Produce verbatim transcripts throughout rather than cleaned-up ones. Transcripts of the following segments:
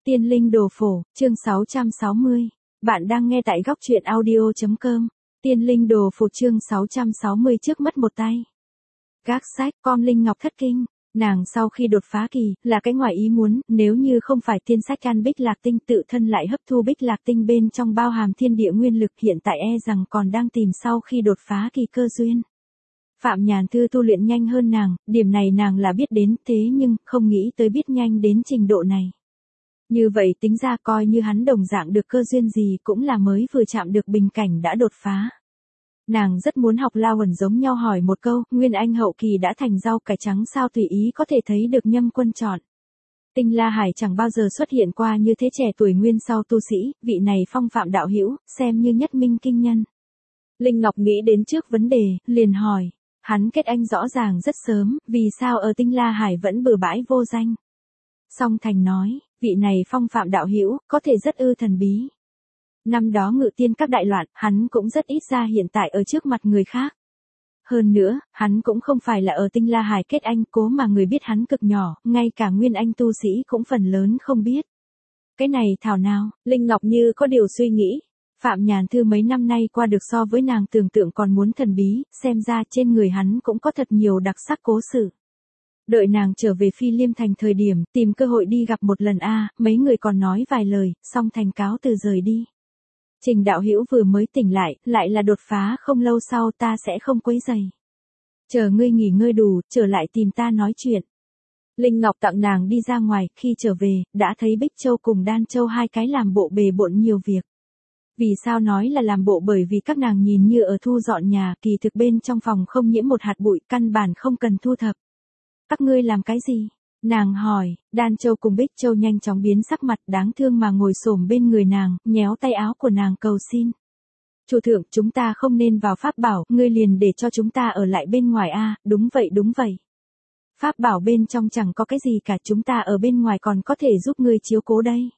Tiên linh đồ phổ, chương sáu trăm sáu mươi. Bạn đang nghe tại góc truyện audio.com. Tiên linh đồ phổ chương sáu trăm sáu mươi trước mắt một tay. Gác sách, con Linh Ngọc thất kinh. Nàng sau khi đột phá kỳ, là cái ngoài ý muốn, nếu như không phải tiên sách ăn bích lạc tinh tự thân lại hấp thu bích lạc tinh bên trong bao hàm thiên địa nguyên lực, hiện tại e rằng còn đang tìm sau khi đột phá kỳ cơ duyên. Phạm Nhàn Thư tu luyện nhanh hơn nàng, điểm này nàng là biết đến, thế nhưng không nghĩ tới biết nhanh đến trình độ này. Như vậy tính ra coi như hắn đồng dạng được cơ duyên gì cũng là mới vừa chạm được bình cảnh đã đột phá. Nàng rất muốn học La Uẩn giống nhau hỏi một câu, Nguyên Anh hậu kỳ đã thành rau cải trắng sao tùy ý có thể thấy được Nhâm Quân chọn. Tinh La Hải chẳng bao giờ xuất hiện qua như thế trẻ tuổi nguyên sau tu sĩ, vị này phong phạm đạo hữu, xem như nhất minh kinh nhân. Linh Ngọc nghĩ đến trước vấn đề, liền hỏi, hắn kết anh rõ ràng rất sớm, vì sao ở Tinh La Hải vẫn bừa bãi vô danh? Song Thành nói, vị này phong phạm đạo hữu có thể rất ư thần bí. Năm đó ngự tiên các đại loạn, hắn cũng rất ít ra hiện tại ở trước mặt người khác. Hơn nữa, hắn cũng không phải là ở Tinh La Hải kết anh, cố mà người biết hắn cực nhỏ, ngay cả Nguyên Anh tu sĩ cũng phần lớn không biết. Cái này thảo nào, Linh Ngọc như có điều suy nghĩ. Phạm Nhàn Thư mấy năm nay qua được so với nàng tưởng tượng còn muốn thần bí, xem ra trên người hắn cũng có thật nhiều đặc sắc cố sự. Đợi nàng trở về Phi Liêm Thành thời điểm, tìm cơ hội đi gặp một lần a, mấy người còn nói vài lời, xong Thành cáo từ rời đi. Trình đạo hữu vừa mới tỉnh lại, lại là đột phá không lâu sau ta sẽ không quấy rầy. Chờ ngươi nghỉ ngơi đủ, trở lại tìm ta nói chuyện. Linh Ngọc tặng nàng đi ra ngoài, khi trở về, đã thấy Bích Châu cùng Đan Châu hai cái làm bộ bề bộn nhiều việc. Vì sao nói là làm bộ, bởi vì các nàng nhìn như ở thu dọn nhà, kỳ thực bên trong phòng không nhiễm một hạt bụi, căn bản không cần thu thập. Các ngươi làm cái gì? Nàng hỏi, Đan Châu cùng Bích Châu nhanh chóng biến sắc mặt, đáng thương mà ngồi xổm bên người nàng, nhéo tay áo của nàng cầu xin. Chủ thượng, chúng ta không nên vào pháp bảo, ngươi liền để cho chúng ta ở lại bên ngoài a. Đúng vậy đúng vậy. Pháp bảo bên trong chẳng có cái gì cả, chúng ta ở bên ngoài còn có thể giúp ngươi chiếu cố đây.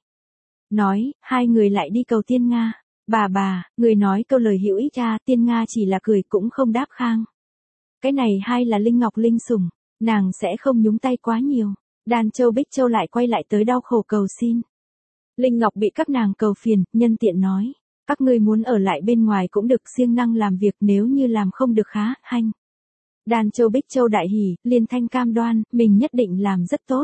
Nói, hai người lại đi cầu Tiên Nga. Bà bà, người nói câu lời hữu ích a, Tiên Nga chỉ là cười cũng không đáp khang. Cái này hay là Linh Ngọc linh sủng. Nàng sẽ không nhúng tay quá nhiều. Đan Châu Bích Châu lại quay lại tới đau khổ cầu xin. Linh Ngọc bị các nàng cầu phiền, nhân tiện nói. Các ngươi muốn ở lại bên ngoài cũng được, siêng năng làm việc, nếu như làm không được khá, hanh. Đan Châu Bích Châu đại hỉ, liên thanh cam đoan, mình nhất định làm rất tốt.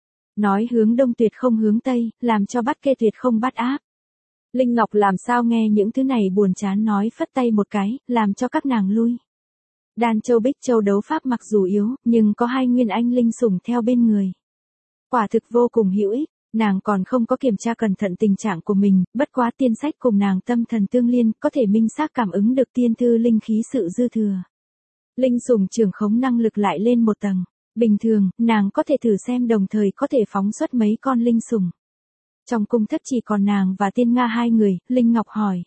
Nói hướng đông tuyệt không hướng tây, làm cho bắt kê tuyệt không bắt áp. Linh Ngọc làm sao nghe những thứ này buồn chán, nói phất tay một cái, làm cho các nàng lui. Đan Châu Bích Châu đấu pháp mặc dù yếu, nhưng có hai Nguyên Anh linh sủng theo bên người. Quả thực vô cùng hữu ích, nàng còn không có kiểm tra cẩn thận tình trạng của mình, bất quá tiên sách cùng nàng tâm thần tương liên, có thể minh xác cảm ứng được tiên thư linh khí sự dư thừa. Linh sủng trường khống năng lực lại lên một tầng. Bình thường, nàng có thể thử xem, đồng thời có thể phóng xuất mấy con linh sủng. Trong cung thất chỉ còn nàng và Tiên Nga hai người, Linh Ngọc hỏi.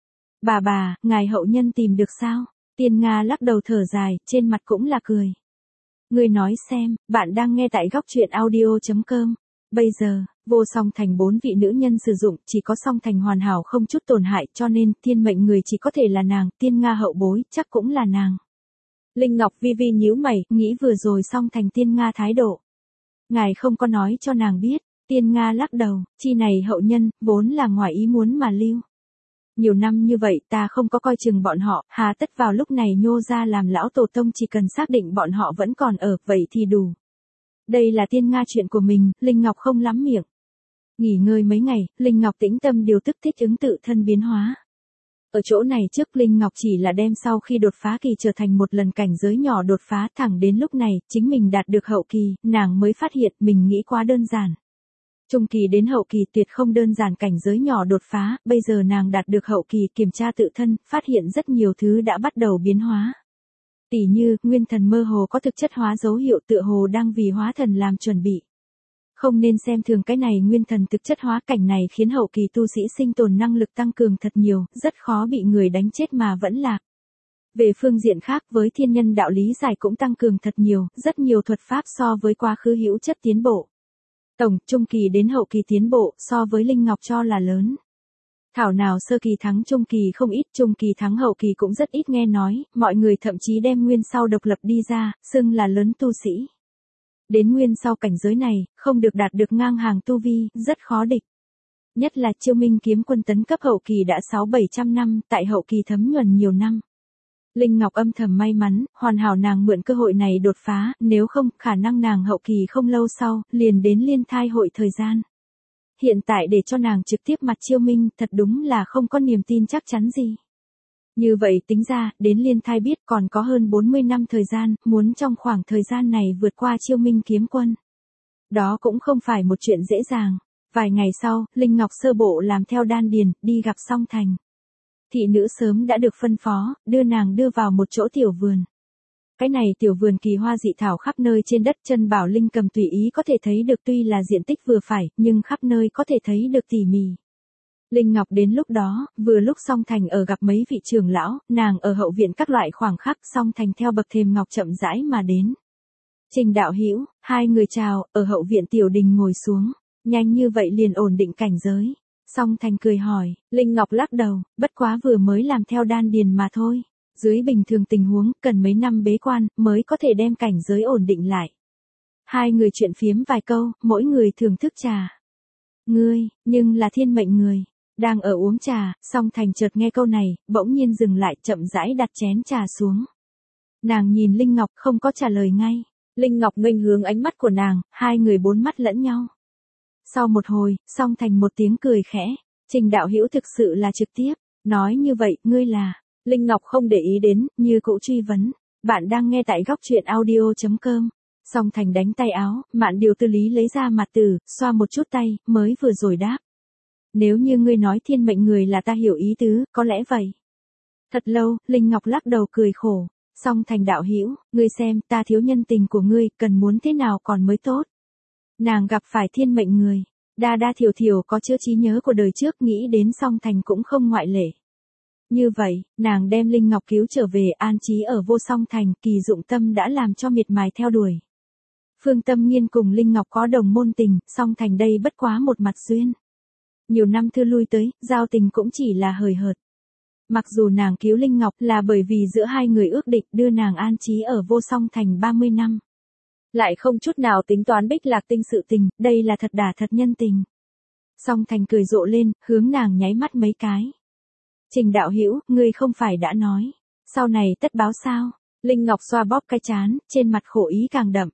Bà bà, ngài hậu nhân tìm được sao? Tiên Nga lắc đầu thở dài, trên mặt cũng là cười. Ngươi nói xem, bạn đang nghe tại góc truyện audio.com. Bây giờ, vô song thành bốn vị nữ nhân sử dụng, chỉ có song thành hoàn hảo không chút tổn hại, cho nên thiên mệnh người chỉ có thể là nàng, Tiên Nga hậu bối, chắc cũng là nàng. Linh Ngọc vi vi nhíu mày, nghĩ vừa rồi song thành Tiên Nga thái độ. Ngài không có nói cho nàng biết. Tiên Nga lắc đầu, chi này hậu nhân, vốn là ngoài ý muốn mà lưu. Nhiều năm như vậy ta không có coi chừng bọn họ, hà tất vào lúc này nhô ra làm lão tổ tông, chỉ cần xác định bọn họ vẫn còn ở, vậy thì đủ. Đây là Tiên Nga chuyện của mình, Linh Ngọc không lắm miệng. Nghỉ ngơi mấy ngày, Linh Ngọc tĩnh tâm điều tức thích ứng tự thân biến hóa. Ở chỗ này trước Linh Ngọc chỉ là đem sau khi đột phá kỳ trở thành một lần cảnh giới nhỏ đột phá, thẳng đến lúc này, chính mình đạt được hậu kỳ, nàng mới phát hiện mình nghĩ quá đơn giản. Trung kỳ đến hậu kỳ tuyệt không đơn giản, cảnh giới nhỏ đột phá, bây giờ nàng đạt được hậu kỳ, kiểm tra tự thân, phát hiện rất nhiều thứ đã bắt đầu biến hóa. Tỷ như, nguyên thần mơ hồ có thực chất hóa dấu hiệu, tựa hồ đang vì hóa thần làm chuẩn bị. Không nên xem thường cái này nguyên thần thực chất hóa, cảnh này khiến hậu kỳ tu sĩ sinh tồn năng lực tăng cường thật nhiều, rất khó bị người đánh chết mà vẫn lạc. Về phương diện khác, với thiên nhân đạo lý giải cũng tăng cường thật nhiều, rất nhiều thuật pháp so với quá khứ hữu chất tiến bộ. Tổng, trung kỳ đến hậu kỳ tiến bộ, so với Linh Ngọc cho là lớn. Thảo nào sơ kỳ thắng trung kỳ không ít, trung kỳ thắng hậu kỳ cũng rất ít nghe nói, mọi người thậm chí đem nguyên sau độc lập đi ra, xưng là lớn tu sĩ. Đến nguyên sau cảnh giới này, không được đạt được ngang hàng tu vi, rất khó địch. Nhất là Chiêu Minh kiếm quân tấn cấp hậu kỳ đã sáu bảy trăm năm, tại hậu kỳ thấm nhuần nhiều năm. Linh Ngọc âm thầm may mắn, hoàn hảo nàng mượn cơ hội này đột phá, nếu không, khả năng nàng hậu kỳ không lâu sau, liền đến liên thai hội thời gian. Hiện tại để cho nàng trực tiếp mặt Chiêu Minh, thật đúng là không có niềm tin chắc chắn gì. Như vậy tính ra, đến liên thai biết còn có hơn bốn mươi năm thời gian, muốn trong khoảng thời gian này vượt qua Chiêu Minh kiếm quân. Đó cũng không phải một chuyện dễ dàng. Vài ngày sau, Linh Ngọc sơ bộ làm theo đan điền, đi gặp Song Thành. Thị nữ sớm đã được phân phó, đưa nàng đưa vào một chỗ tiểu vườn. Cái này tiểu vườn kỳ hoa dị thảo khắp nơi trên đất, chân bảo linh cầm tùy ý có thể thấy được, tuy là diện tích vừa phải, nhưng khắp nơi có thể thấy được tỉ mỉ. Linh Ngọc đến lúc đó, vừa lúc Song Thành ở gặp mấy vị trưởng lão, nàng ở hậu viện các loại khoảng khắc, Song Thành theo bậc thềm ngọc chậm rãi mà đến. Trình đạo hữu, hai người chào, ở hậu viện tiểu đình ngồi xuống, nhanh như vậy liền ổn định cảnh giới. Song Thành cười hỏi, Linh Ngọc lắc đầu, bất quá vừa mới làm theo đan điền mà thôi. Dưới bình thường tình huống, cần mấy năm bế quan, mới có thể đem cảnh giới ổn định lại. Hai người chuyện phiếm vài câu, mỗi người thưởng thức trà. Ngươi, nhưng là thiên mệnh người. Đang ở uống trà, Song Thành chợt nghe câu này, bỗng nhiên dừng lại, chậm rãi đặt chén trà xuống. Nàng nhìn Linh Ngọc không có trả lời ngay. Linh Ngọc nghênh hướng ánh mắt của nàng, hai người bốn mắt lẫn nhau. Sau một hồi, Song Thành một tiếng cười khẽ. Trình đạo hữu thực sự là trực tiếp. Nói như vậy, ngươi là... Linh Ngọc không để ý đến, như cũ truy vấn. Bạn đang nghe tại góc truyện audio chấm com. Song Thành đánh tay áo, Mạn Điều Tư Lý lấy ra mặt tử, xoa một chút tay, mới vừa rồi đáp. Nếu như ngươi nói thiên mệnh người là ta hiểu ý tứ, có lẽ vậy. Thật lâu, Linh Ngọc lắc đầu cười khổ. Song Thành đạo hữu, ngươi xem, ta thiếu nhân tình của ngươi, cần muốn thế nào còn mới tốt. Nàng gặp phải thiên mệnh người, đa đa thiểu thiểu có chữa trí nhớ của đời trước, nghĩ đến Song Thành cũng không ngoại lệ. Như vậy, nàng đem Linh Ngọc cứu trở về, an trí ở Vô Song Thành, Kỳ Dụng Tâm đã làm cho miệt mài theo đuổi. Phương Tâm Nghiên cùng Linh Ngọc có đồng môn tình, Song Thành đây bất quá một mặt duyên. Nhiều năm thư lui tới, giao tình cũng chỉ là hời hợt. Mặc dù nàng cứu Linh Ngọc là bởi vì giữa hai người ước định đưa nàng an trí ở Vô Song Thành ba mươi năm. Lại không chút nào tính toán Bích Lạc Tinh sự tình, đây là thật đà thật nhân tình. Song Thành cười rộ lên, hướng nàng nháy mắt mấy cái. Trình đạo hữu, ngươi không phải đã nói, sau này tất báo sao? Linh Ngọc xoa bóp cái trán, trên mặt khổ ý càng đậm.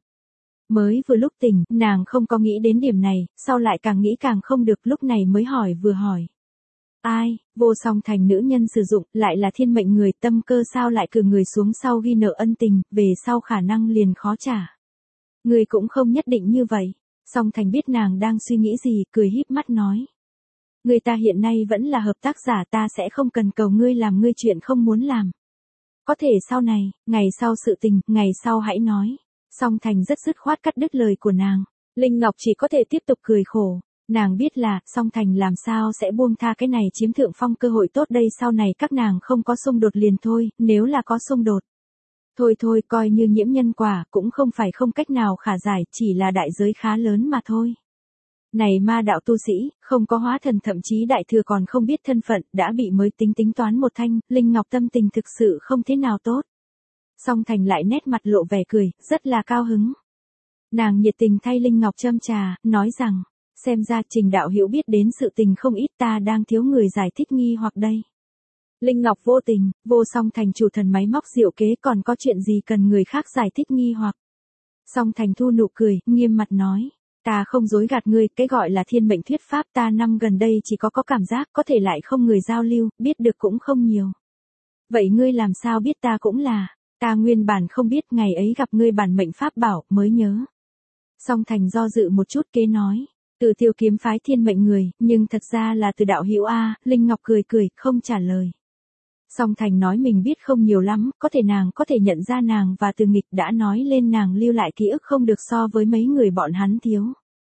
Mới vừa lúc tỉnh, nàng không có nghĩ đến điểm này, sau lại càng nghĩ càng không được, lúc này mới hỏi vừa hỏi. Ai, Vô Song Thành nữ nhân sử dụng, lại là thiên mệnh người, tâm cơ sao lại cử người xuống sau ghi nợ ân tình, về sau khả năng liền khó trả. Người cũng không nhất định như vậy. Song Thành biết nàng đang suy nghĩ gì, cười híp mắt nói. Người ta hiện nay vẫn là hợp tác giả, ta sẽ không cần cầu ngươi làm ngươi chuyện không muốn làm. Có thể sau này, ngày sau sự tình, ngày sau hãy nói. Song Thành rất dứt khoát cắt đứt lời của nàng. Linh Ngọc chỉ có thể tiếp tục cười khổ. Nàng biết là, Song Thành làm sao sẽ buông tha cái này chiếm thượng phong cơ hội tốt đây, sau này các nàng không có xung đột liền thôi, nếu là có xung đột. Thôi thôi, coi như nhiễm nhân quả, cũng không phải không cách nào khả giải, chỉ là đại giới khá lớn mà thôi. Này ma đạo tu sĩ, không có hóa thần, thậm chí đại thừa còn không biết thân phận, đã bị mới tính tính toán một thanh, Linh Ngọc tâm tình thực sự không thế nào tốt. Song Thành lại nét mặt lộ vẻ cười, rất là cao hứng. Nàng nhiệt tình thay Linh Ngọc châm trà, nói rằng, xem ra Trình đạo hữu biết đến sự tình không ít, ta đang thiếu người giải thích nghi hoặc đây. Linh Ngọc vô tình, Vô Song Thành chủ thần máy móc diệu kế, còn có chuyện gì cần người khác giải thích nghi hoặc. Song Thành thu nụ cười, nghiêm mặt nói. Ta không dối gạt ngươi, cái gọi là thiên mệnh thuyết pháp ta năm gần đây chỉ có có cảm giác, có thể lại không người giao lưu, biết được cũng không nhiều. Vậy ngươi làm sao biết ta cũng là, ta nguyên bản không biết, ngày ấy gặp ngươi bản mệnh pháp bảo, mới nhớ. Song Thành do dự một chút kế nói, từ Tiêu kiếm phái thiên mệnh người, nhưng thật ra là từ đạo hữu A. Linh Ngọc cười cười, không trả lời. Song Thành nói mình biết không nhiều lắm, có thể nàng có thể nhận ra nàng và Từ Nghịch đã nói lên nàng lưu lại ký ức không được so với mấy người bọn hắn thiếu.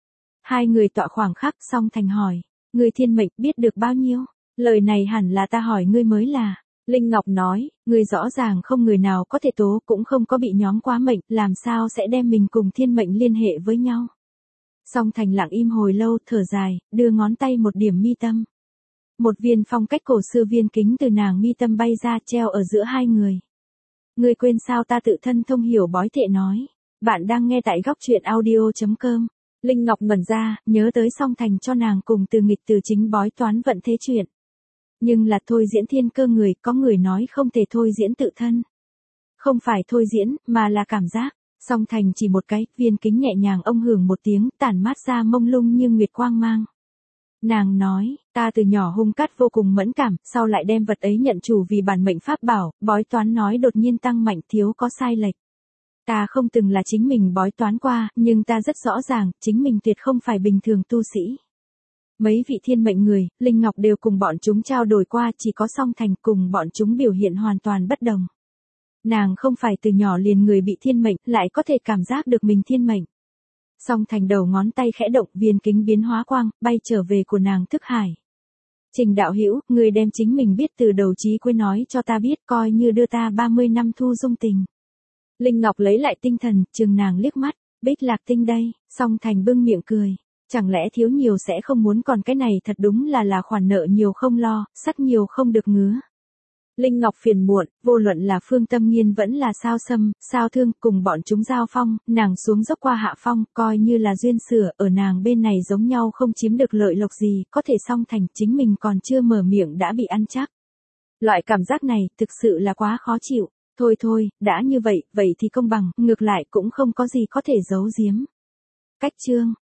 Hai người tọa khoảng khắc, Song Thành hỏi, người thiên mệnh biết được bao nhiêu? Lời này hẳn là ta hỏi ngươi mới là. Linh Ngọc nói, ngươi rõ ràng không người nào có thể tố, cũng không có bị nhóm quá mệnh, làm sao sẽ đem mình cùng thiên mệnh liên hệ với nhau? Song Thành lặng im hồi lâu, thở dài, đưa ngón tay một điểm mi tâm. Một viên phong cách cổ xưa viên kính từ nàng mi tâm bay ra, treo ở giữa hai người. Ngươi quên sao ta tự thân thông hiểu bói thệ nói. Bạn đang nghe tại góc truyện audio chấm com. Linh Ngọc ngẩn ra, nhớ tới Song Thành cho nàng cùng Từ Nghịch Từ Chính bói toán vận thế chuyện. Nhưng là thôi diễn thiên cơ người, có người nói không thể thôi diễn tự thân. Không phải thôi diễn, mà là cảm giác. Song Thành chỉ một cái, viên kính nhẹ nhàng ông hưởng một tiếng, tản mát ra mông lung như nguyệt quang mang. Nàng nói, ta từ nhỏ hung cát vô cùng mẫn cảm, sau lại đem vật ấy nhận chủ vì bản mệnh pháp bảo, bói toán nói đột nhiên tăng mạnh thiếu có sai lệch. Ta không từng là chính mình bói toán qua, nhưng ta rất rõ ràng, chính mình tuyệt không phải bình thường tu sĩ. Mấy vị thiên mệnh người, Linh Ngọc đều cùng bọn chúng trao đổi qua, chỉ có Song Thành cùng bọn chúng biểu hiện hoàn toàn bất đồng. Nàng không phải từ nhỏ liền người bị thiên mệnh, lại có thể cảm giác được mình thiên mệnh. Song Thành đầu ngón tay khẽ động, viên kính biến hóa quang, bay trở về của nàng thức hải. Trình đạo hữu, người đem chính mình biết từ đầu chí cuối nói cho ta biết, coi như đưa ta ba mươi năm thu dung tình. Linh Ngọc lấy lại tinh thần, chừng nàng liếc mắt, Bích Lạc Tinh đây. Song Thành bưng miệng cười. Chẳng lẽ thiếu nhiều sẽ không muốn, còn cái này thật đúng là là khoản nợ nhiều không lo, sắt nhiều không được ngứa. Linh Ngọc phiền muộn, vô luận là Phương Tâm Nghiên vẫn là Sao Sâm, Sao Thương, cùng bọn chúng giao phong, nàng xuống dốc qua hạ phong, coi như là duyên sửa, ở nàng bên này giống nhau không chiếm được lợi lộc gì, có thể Song Thành chính mình còn chưa mở miệng đã bị ăn chắc. Loại cảm giác này, thực sự là quá khó chịu. Thôi thôi, đã như vậy, vậy thì công bằng, ngược lại cũng không có gì có thể giấu giếm. Cách chương